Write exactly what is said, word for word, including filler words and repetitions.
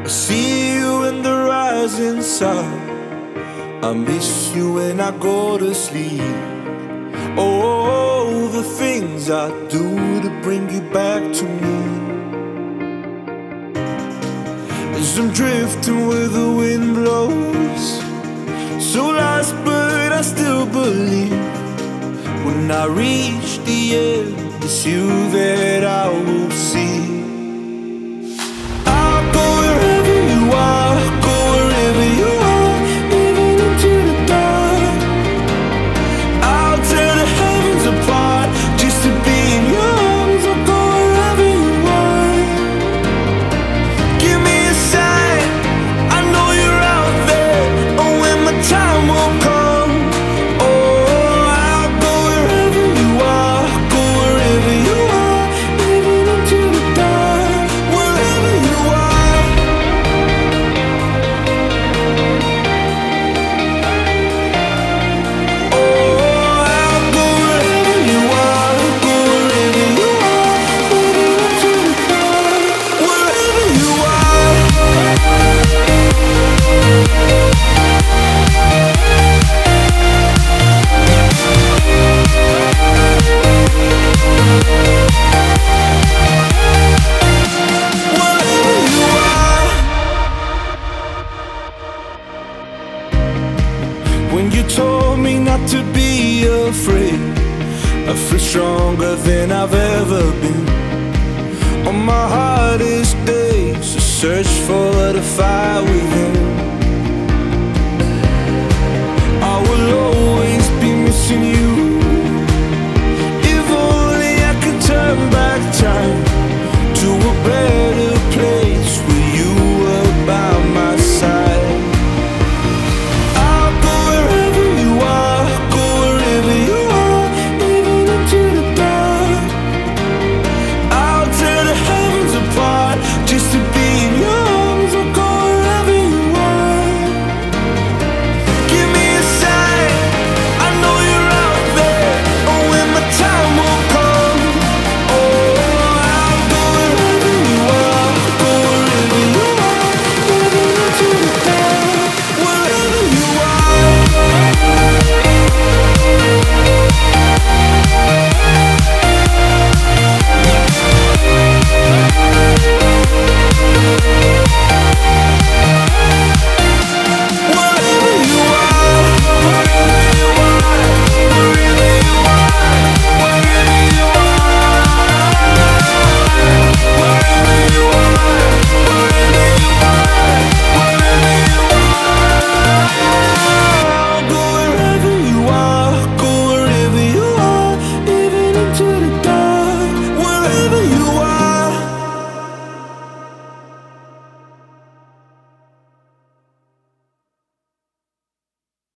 I see you in the rising sun. I miss you when I go to sleep. Oh, the things I do to bring you back to me. As I'm drifting where the wind blows, so lost but I still believe. When I reach the end, it's you that I will see. I'll go wherever you are, go wherever you are, even into the dark. I'll tear the heavens apart just to be in your arms. I'll go wherever you are. Give me a sign, I know you're out there. Oh, when my time will come. Oh, I'll go wherever you are, go wherever you are, even into the dark. Wherever you are. Oh, I'll go wherever you are, go wherever you are, even into the dark. Wherever you are. Wherever you are. When you told me not to be afraid, I feel stronger than I've ever been. On my hardest days, I search for the fire within. I will